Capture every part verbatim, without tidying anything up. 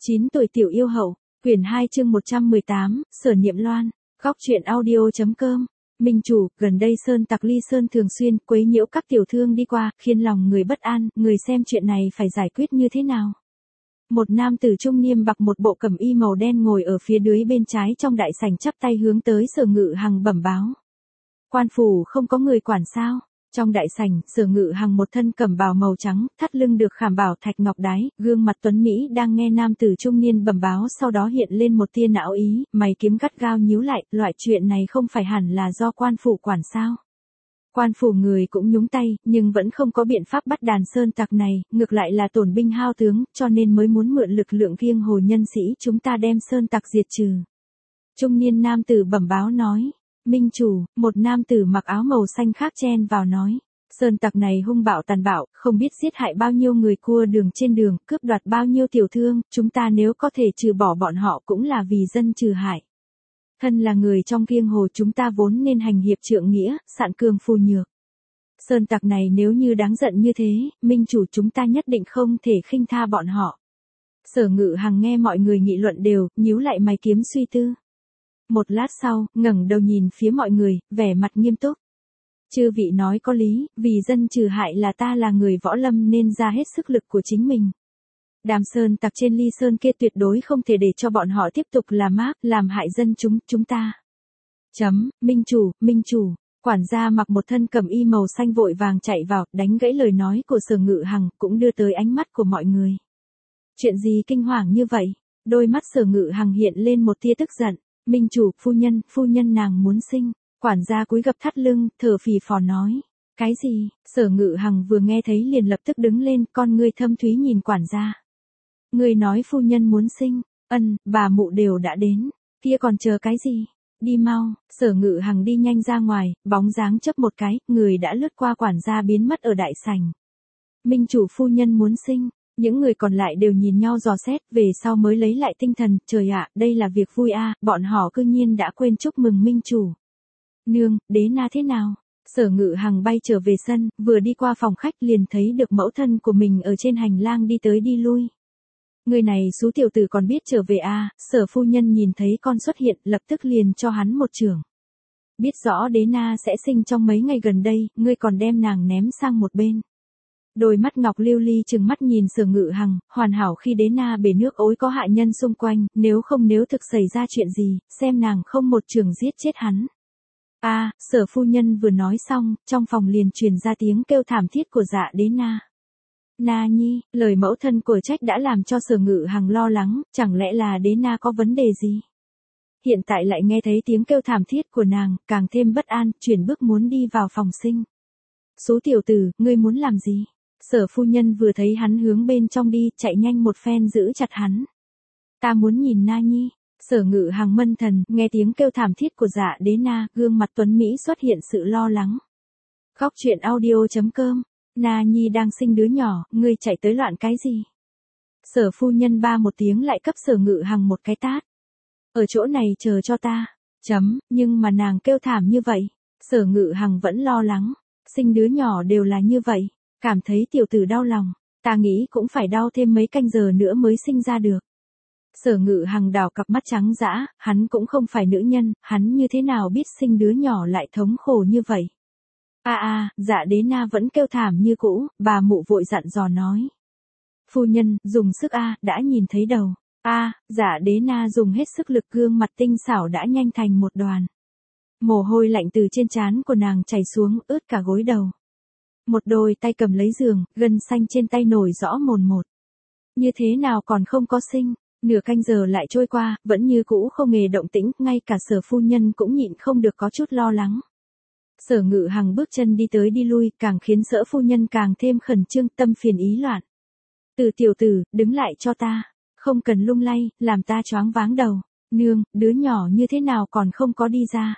chín tuổi tiểu yêu hậu, quyển hai chương một trăm mười tám, Sở Niệm Loan, góc truyện audio.com. Minh chủ, gần đây Sơn Tặc Ly Sơn thường xuyên quấy nhiễu các tiểu thương đi qua, khiến lòng người bất an, người xem chuyện này phải giải quyết như thế nào. Một nam tử trung niên mặc một bộ cẩm y màu đen ngồi ở phía dưới bên trái trong đại sảnh chắp tay hướng tới Sở Ngự Hằng bẩm báo. Quan phủ không có người quản sao? Trong đại sảnh, Sở Ngự Hằng một thân cẩm bào màu trắng, thắt lưng được khảm bảo thạch ngọc đái, gương mặt tuấn mỹ đang nghe nam tử trung niên bẩm báo, sau đó hiện lên một tia não ý, mày kiếm gắt gao nhíu lại, loại chuyện này không phải hẳn là do quan phủ quản sao? Quan phủ người cũng nhúng tay, nhưng vẫn không có biện pháp bắt đàn sơn tặc này, ngược lại là tổn binh hao tướng, cho nên mới muốn mượn lực lượng kiêng hồ nhân sĩ chúng ta đem sơn tặc diệt trừ. Trung niên nam tử bẩm báo nói. Minh chủ, một nam tử mặc áo màu xanh khác chen vào nói. Sơn tặc này hung bạo tàn bạo, không biết giết hại bao nhiêu người cua đường trên đường, cướp đoạt bao nhiêu tiểu thương, chúng ta nếu có thể trừ bỏ bọn họ cũng là vì dân trừ hại. Thân là người trong kiêng hồ chúng ta vốn nên hành hiệp trượng nghĩa, sạn cường phu nhược. Sơn tặc này nếu như đáng giận như thế, minh chủ chúng ta nhất định không thể khinh tha bọn họ. Sở Ngự Hằng nghe mọi người nghị luận đều, nhíu lại mày kiếm suy tư. Một lát sau, ngẩng đầu nhìn phía mọi người, vẻ mặt nghiêm túc. Chư vị nói có lý, vì dân trừ hại là ta là người võ lâm nên ra hết sức lực của chính mình. Đàm sơn tặc trên Ly Sơn kia tuyệt đối không thể để cho bọn họ tiếp tục làm ác, làm hại dân chúng, chúng ta. Chấm, minh chủ, minh chủ, quản gia mặc một thân cẩm y màu xanh vội vàng chạy vào, đánh gãy lời nói của Sở Ngự Hằng, cũng đưa tới ánh mắt của mọi người. Chuyện gì kinh hoàng như vậy? Đôi mắt Sở Ngự Hằng hiện lên một tia tức giận. Minh chủ, phu nhân, phu nhân nàng muốn sinh. Quản gia cúi gập thắt lưng, thở phì phò nói. Cái gì? Sở Ngự Hằng vừa nghe thấy liền lập tức đứng lên, con ngươi thâm thúy nhìn quản gia. Người nói phu nhân muốn sinh, ân, bà mụ đều đã đến, kia còn chờ cái gì? Đi mau. Sở Ngự Hằng đi nhanh ra ngoài, bóng dáng chớp một cái, người đã lướt qua quản gia biến mất ở đại sảnh. Minh chủ phu nhân muốn sinh. Những người còn lại đều nhìn nhau dò xét, về sau mới lấy lại tinh thần, trời ạ, đây là việc vui a, à, bọn họ cư nhiên đã quên chúc mừng minh chủ. Nương, Đế Na thế nào? Sở Ngự Hằng bay trở về sân, vừa đi qua phòng khách liền thấy được mẫu thân của mình ở trên hành lang đi tới đi lui. Người này xú tiểu tử còn biết trở về a, à, Sở phu nhân nhìn thấy con xuất hiện, lập tức liền cho hắn một chưởng. Biết rõ Đế Na sẽ sinh trong mấy ngày gần đây, ngươi còn đem nàng ném sang một bên. Đôi mắt ngọc lưu ly trừng mắt nhìn Sở Ngự Hằng, hoàn hảo khi Đế Na bể nước ối có hạ nhân xung quanh, nếu không nếu thực xảy ra chuyện gì, xem nàng không một trường giết chết hắn. A, à, Sở phu nhân vừa nói xong, trong phòng liền truyền ra tiếng kêu thảm thiết của Dạ Đế Na. Na nhi, lời mẫu thân của trách đã làm cho Sở Ngự Hằng lo lắng, chẳng lẽ là Đế Na có vấn đề gì? Hiện tại lại nghe thấy tiếng kêu thảm thiết của nàng, càng thêm bất an, chuyển bước muốn đi vào phòng sinh. Số tiểu tử, ngươi muốn làm gì? Sở phu nhân vừa thấy hắn hướng bên trong đi, chạy nhanh một phen giữ chặt hắn. Ta muốn nhìn Na nhi. Sở Ngự Hằng mân thần, nghe tiếng kêu thảm thiết của Dạ Đế Na, gương mặt tuấn Mỹ xuất hiện sự lo lắng. Góc truyện audio.com. Na nhi đang sinh đứa nhỏ, ngươi chạy tới loạn cái gì? Sở phu nhân ba một tiếng lại cấp Sở Ngự Hằng một cái tát. Ở chỗ này chờ cho ta. Chấm, nhưng mà nàng kêu thảm như vậy. Sở Ngự Hằng vẫn lo lắng. Sinh đứa nhỏ đều là như vậy. Cảm thấy tiểu tử đau lòng, ta nghĩ cũng phải đau thêm mấy canh giờ nữa mới sinh ra được. Sở Ngự Hằng đảo cặp mắt trắng dã, hắn cũng không phải nữ nhân, hắn như thế nào biết sinh đứa nhỏ lại thống khổ như vậy. A a, Dạ Đế Na vẫn kêu thảm như cũ, bà mụ vội dặn dò nói. Phu nhân, dùng sức a, đã nhìn thấy đầu. A, Dạ Đế Na dùng hết sức lực, gương mặt tinh xảo đã nhanh thành một đoàn. Mồ hôi lạnh từ trên trán của nàng chảy xuống, ướt cả gối đầu. Một đôi tay cầm lấy giường, gân xanh trên tay nổi rõ mồn một. Như thế nào còn không có sinh, nửa canh giờ lại trôi qua, vẫn như cũ không hề động tĩnh, ngay cả Sở phu nhân cũng nhịn không được có chút lo lắng. Sở Ngự Hằng bước chân đi tới đi lui, càng khiến Sở phu nhân càng thêm khẩn trương, tâm phiền ý loạn. Từ tiểu tử, đứng lại cho ta, không cần lung lay, làm ta choáng váng đầu. Nương, đứa nhỏ như thế nào còn không có đi ra.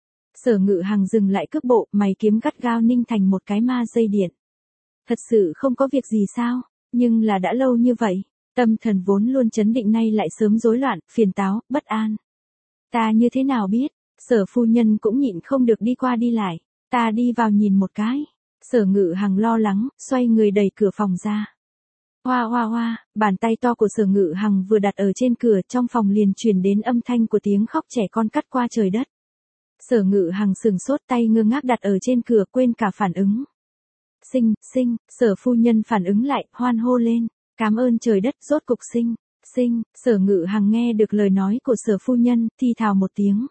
Sở Ngự Hằng dừng lại cước bộ, mày kiếm gắt gao ninh thành một cái ma dây điện. Thật sự không có việc gì sao, nhưng là đã lâu như vậy, tâm thần vốn luôn chấn định nay lại sớm rối loạn, phiền táo, bất an. Ta như thế nào biết? Sở phu nhân cũng nhịn không được đi qua đi lại, ta đi vào nhìn một cái. Sở Ngự Hằng lo lắng, xoay người đẩy cửa phòng ra. Hoa hoa hoa, bàn tay to của Sở Ngự Hằng vừa đặt ở trên cửa, trong phòng liền truyền đến âm thanh của tiếng khóc trẻ con cắt qua trời đất. Sở Ngự Hằng sừng sốt, tay ngơ ngác đặt ở trên cửa, quên cả phản ứng. Sinh, sinh, Sở phu nhân phản ứng lại, hoan hô lên, cảm ơn trời đất, rốt cục sinh, sinh. Sở Ngự Hằng nghe được lời nói của Sở phu nhân, thì thào một tiếng.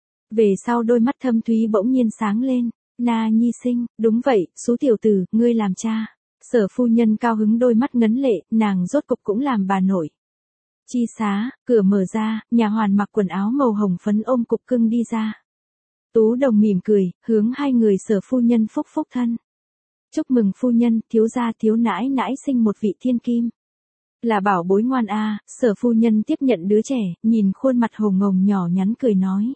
Về sau đôi mắt thâm thúy bỗng nhiên sáng lên, Na Nhi sinh, đúng vậy, Sú tiểu tử, ngươi làm cha. Sở phu nhân cao hứng đôi mắt ngấn lệ, nàng rốt cục cũng làm bà nội. Chi xá, cửa mở ra, nhà hoàn mặc quần áo màu hồng phấn ôm cục cưng đi ra. Tú Đồng mỉm cười, hướng hai người Sở phu nhân phúc phúc thân. Chúc mừng phu nhân, thiếu gia thiếu nãi nãi sinh một vị thiên kim. Là bảo bối ngoan a. Sở phu nhân tiếp nhận đứa trẻ, nhìn khuôn mặt hồng ngồng nhỏ nhắn cười nói.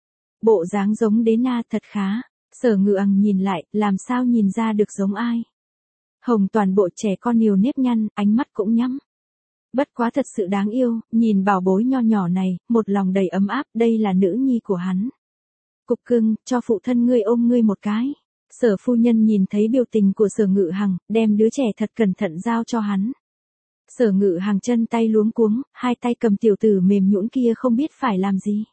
Bộ dáng giống đế na thật khá. Sở Ngự Hằng nhìn lại, làm sao nhìn ra được giống ai. Hồng toàn bộ trẻ con nhiều nếp nhăn, ánh mắt cũng nhắm. Bất quá thật sự đáng yêu, nhìn bảo bối nho nhỏ này, một lòng đầy ấm áp, đây là nữ nhi của hắn. Cục cưng, cho phụ thân ngươi ôm ngươi một cái. Sở phu nhân nhìn thấy biểu tình của Sở Ngự Hằng, đem đứa trẻ thật cẩn thận giao cho hắn. Sở Ngự Hằng chân tay luống cuống, hai tay cầm tiểu tử mềm nhũn kia không biết phải làm gì.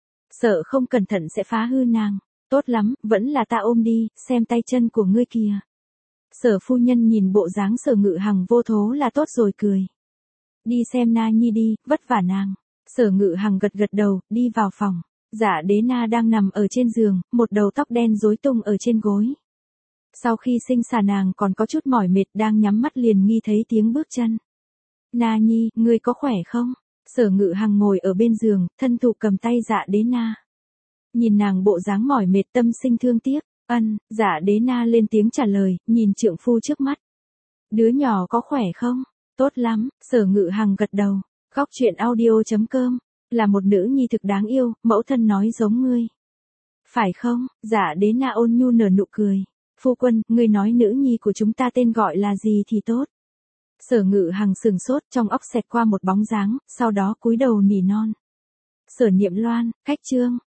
Sợ không cẩn thận sẽ phá hư nàng. Tốt lắm, vẫn là ta ôm đi, xem tay chân của ngươi kìa. Sở phu nhân nhìn bộ dáng Sở Ngự Hằng vô thố là tốt rồi cười. Đi xem Na Nhi đi, vất vả nàng. Sở Ngự Hằng gật gật đầu, đi vào phòng. Dạ đế na đang nằm ở trên giường, một đầu tóc đen rối tung ở trên gối. Sau khi sinh xà nàng còn có chút mỏi mệt, đang nhắm mắt liền nghe thấy tiếng bước chân. Na Nhi, ngươi có khỏe không? Sở Ngự Hằng ngồi ở bên giường, thân thụ cầm tay dạ đế na. Nhìn nàng bộ dáng mỏi mệt, tâm sinh thương tiếc. Ân, dạ đế na lên tiếng trả lời, nhìn trượng phu trước mắt. Đứa nhỏ có khỏe không? Tốt lắm. Sở Ngự Hằng gật đầu. Góc truyện audio chấm com. Là một nữ nhi thực đáng yêu, mẫu thân nói giống ngươi. Phải không? Dạ đế na ôn nhu nở nụ cười. Phu quân, ngươi nói nữ nhi của chúng ta tên gọi là gì thì tốt. Sở Ngự Hằng sừng sốt, trong óc xẹt qua một bóng dáng, sau đó cúi đầu nỉ non. Sở Niệm Loan, cách chương.